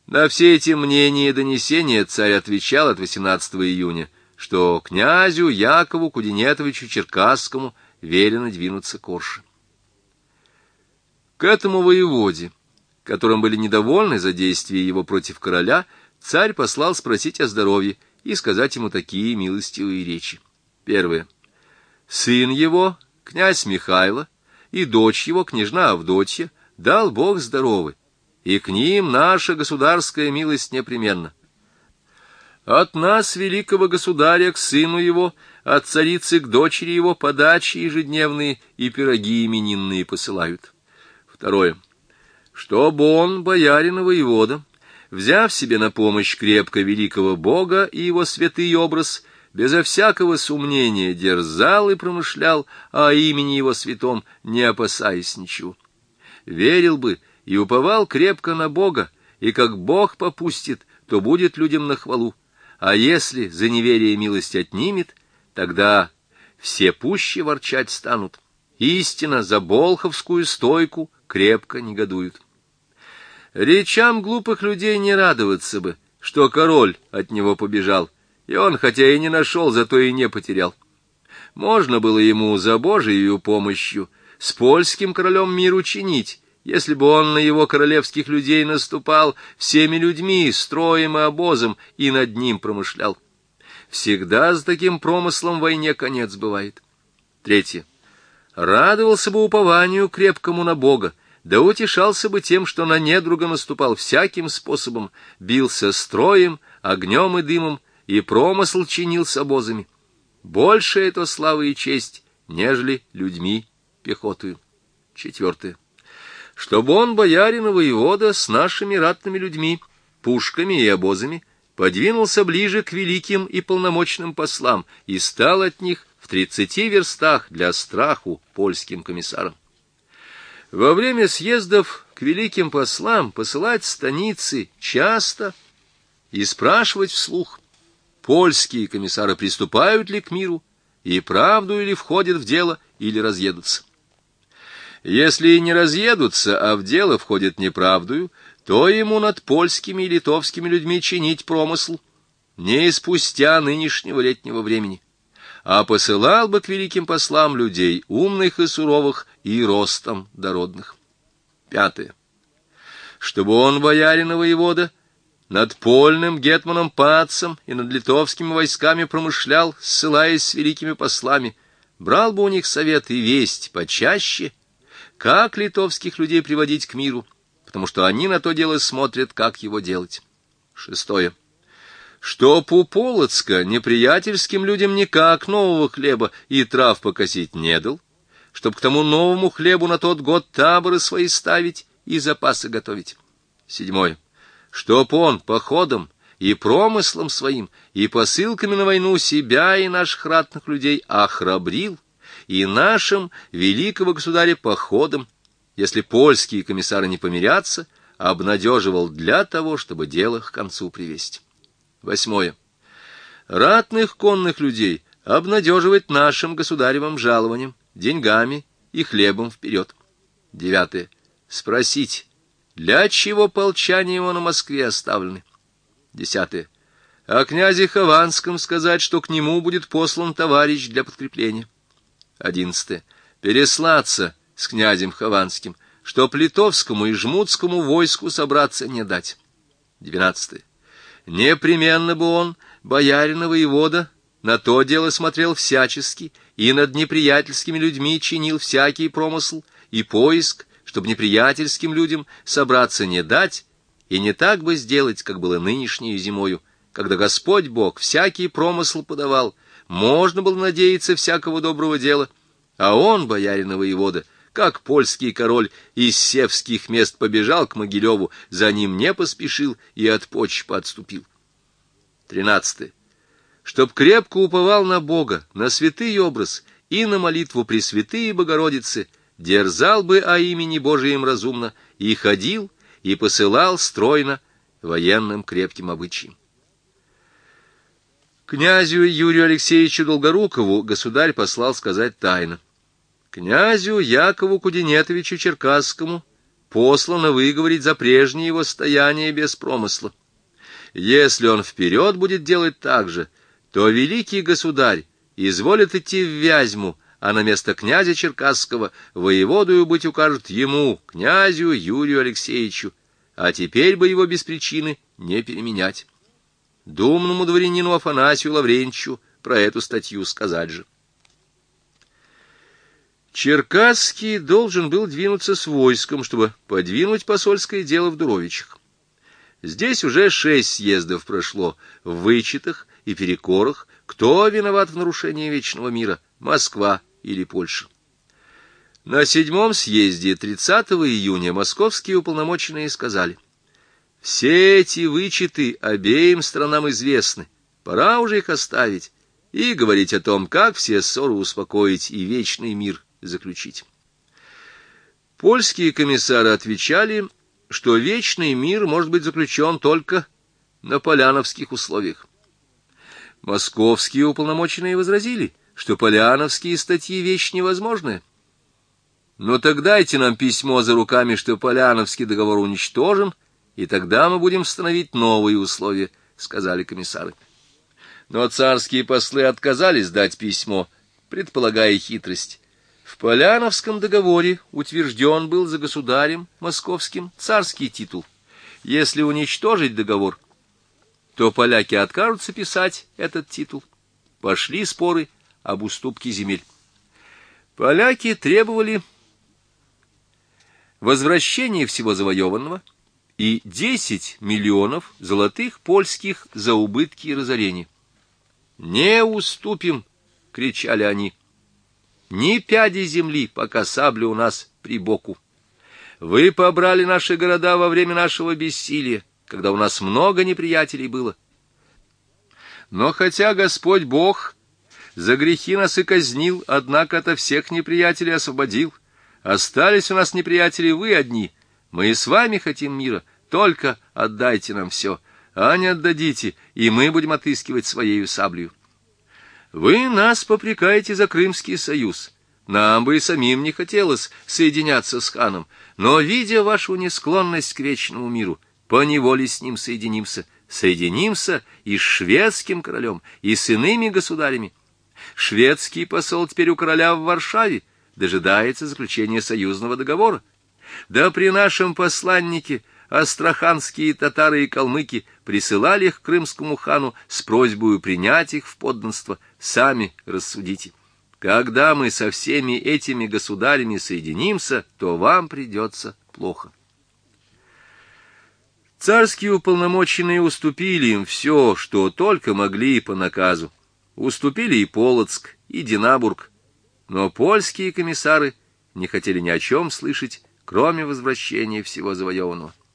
На все эти мнения и донесения царь отвечал от 18 июня, что князю Якову Кудинетовичу Черкасскому велено двинуться к Орше. К этому воеводе, которым были недовольны за действия его против короля, царь послал спросить о здоровье и сказать ему такие милостивые речи. Первое. Сын его, князь Михайло, и дочь его, княжна Авдотья, дал Бог здоровы, и к ним наша государская милость непременно. От нас, великого государя, к сыну его, от царицы к дочери его подачи ежедневные и пироги именинные посылают. Второе. Чтобы он, боярин и воевода, взяв себе на помощь крепко великого Бога и его святый образ, безо всякого сомнения дерзал и промышлял о имени его святом, не опасаясь ничего. Верил бы и уповал крепко на Бога, и как Бог попустит, то будет людям на хвалу, а если за неверие милость отнимет, тогда все пуще ворчать станут. Истинно за болховскую стойку крепко негодуют. Речам глупых людей не радоваться бы, что король от него побежал, и он, хотя и не нашел, зато и не потерял. Можно было ему за Божией помощью с польским королем мир учинить, если бы он на его королевских людей наступал всеми людьми, строем и обозом, и над ним промышлял. Всегда с таким промыслом войне конец бывает. Третье. Радовался бы упованию крепкому на Бога, да утешался бы тем, что на недруга наступал всяким способом, бился строем, огнем и дымом, и промысл чинил с обозами. Больше это слава и честь, нежели людьми, пехотою. Четвертое. Чтобы он, боярин и воевода, с нашими ратными людьми, пушками и обозами, подвинулся ближе к великим и полномочным послам и стал от них в 30 верстах для страху польским комиссарам. Во время съездов к великим послам посылать станицы часто и спрашивать вслух, польские комиссары приступают ли к миру, и правду ли входят в дело, или разъедутся. Если и не разъедутся, а в дело входят неправдою, то ему над польскими и литовскими людьми чинить промысл не спустя нынешнего летнего времени, а посылал бы к великим послам людей умных и суровых и ростом дородных. Пятое. Чтобы он, боярин и воевода, над польным гетманом Пацем и над литовскими войсками промышлял, ссылаясь с великими послами, брал бы у них совет и весть почаще, как литовских людей приводить к миру, потому что они на то дело смотрят, как его делать. Шестое. Чтоб у Полоцка неприятельским людям никак нового хлеба и трав покосить не дал, чтоб к тому новому хлебу на тот год таборы свои ставить и запасы готовить. Седьмое. Чтоб он походом и промыслом своим, и посылками на войну себя и наших ратных людей охрабрил, и нашим великого государя походом, если польские комиссары не помирятся, обнадеживал для того, чтобы дело к концу привести. Восьмое. Ратных конных людей обнадеживать нашим государевым жалованием, деньгами и хлебом вперед. Девятое. Спросить, для чего полчане его на Москве оставлены. Десятое. О князе Хованском сказать, что к нему будет послан товарищ для подкрепления. 11. Переслаться с князем Хованским, чтоб литовскому и жмутскому войску собраться не дать. 12. Непременно бы он, боярин и воевода, на то дело смотрел всячески и над неприятельскими людьми чинил всякий промысл и поиск, чтобы неприятельским людям собраться не дать, и не так бы сделать, как было нынешнею зимою, когда Господь Бог всякий промысл подавал, можно было надеяться всякого доброго дела, а он, боярин и воевода, как польский король из севских мест побежал к Могилеву, за ним не поспешил и от почпа отступил. 13. Чтоб крепко уповал на Бога, на святый образ и на молитву Пресвятые Богородицы, дерзал бы о имени Божием разумно, и ходил, и посылал стройно военным крепким обычаем. Князю Юрию Алексеевичу Долгорукову государь послал сказать тайно: князю Якову Кудинетовичу Черкасскому послано выговорить за прежнее его стояние без промысла. Если он вперед будет делать так же, то великий государь изволит идти в Вязьму, а на место князя Черкасского воеводою быть укажет ему, князю Юрию Алексеевичу, а теперь бы его без причины не переменять. Думному дворянину Афанасию Лаврентьевичу про эту статью сказать же. Черкасский должен был двинуться с войском, чтобы подвинуть посольское дело в Дуровичах. Здесь уже 6 съездов прошло, в вычетах и перекорах, кто виноват в нарушении вечного мира, Москва или Польша. На 7-м съезде 30 июня московские уполномоченные сказали: все эти вычеты обеим странам известны, пора уже их оставить и говорить о том, как все ссоры успокоить и вечный мир заключить. Польские комиссары отвечали, что вечный мир может быть заключен только на поляновских условиях. Московские уполномоченные возразили, что поляновские статьи вещь невозможная. Но тогда дайте нам письмо за руками, что поляновский договор уничтожен, и тогда мы будем становить новые условия, сказали комиссары. Но царские послы отказались дать письмо, предполагая хитрость. В Поляновском договоре утвержден был за государем московским царский титул. Если уничтожить договор, то поляки откажутся писать этот титул. Пошли споры об уступке земель. Поляки требовали возвращения всего завоеванного и 10 миллионов золотых польских за убытки и разорения. «Не уступим!» — кричали они. «Ни пяди земли, пока сабля у нас при боку. Вы побрали наши города во время нашего бессилия, когда у нас много неприятелей было. Но хотя Господь Бог за грехи нас и казнил, однако ото всех неприятелей освободил. Остались у нас неприятели вы одни. Мы и с вами хотим мира, только отдайте нам все, а не отдадите, и мы будем отыскивать своею саблею. Вы нас попрекаете за Крымский союз. Нам бы и самим не хотелось соединяться с ханом, но, видя вашу несклонность к вечному миру, поневоле с ним соединимся. Соединимся и с шведским королем, и с иными государями. Шведский посол теперь у короля в Варшаве, дожидается заключения союзного договора. Да при нашем посланнике астраханские татары и калмыки присылали их к крымскому хану с просьбой принять их в подданство. Сами рассудите. Когда мы со всеми этими государями соединимся, то вам придется плохо. Царские уполномоченные уступили им все, что только могли по наказу. Уступили и Полоцк, и Динабург. Но польские комиссары не хотели ни о чем слышать, кроме возвращения всего завоеванного.